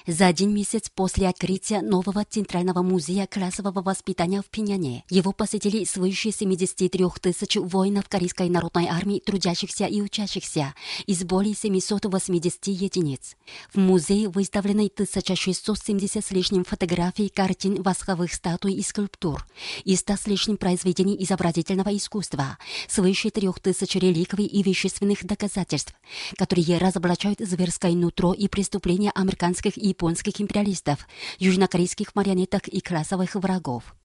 За 1 месяц после открытия нового Центрального музея классового воспитания в Пиняне его посетили свыше 73 тысяч воинов Корейской народной армии, трудящихся и учащихся из более 780 единиц. В музее выставлены 1670 с лишним фотографий, картин, восковых статуй и скульптур и 100 с лишним произведений изобразительного искусства, свыше 3000 реликвий и вещественных доказательств, которые разоблачают зверское нутро и преступления американских и японских империалистов, южнокорейских марионеток и классовых врагов.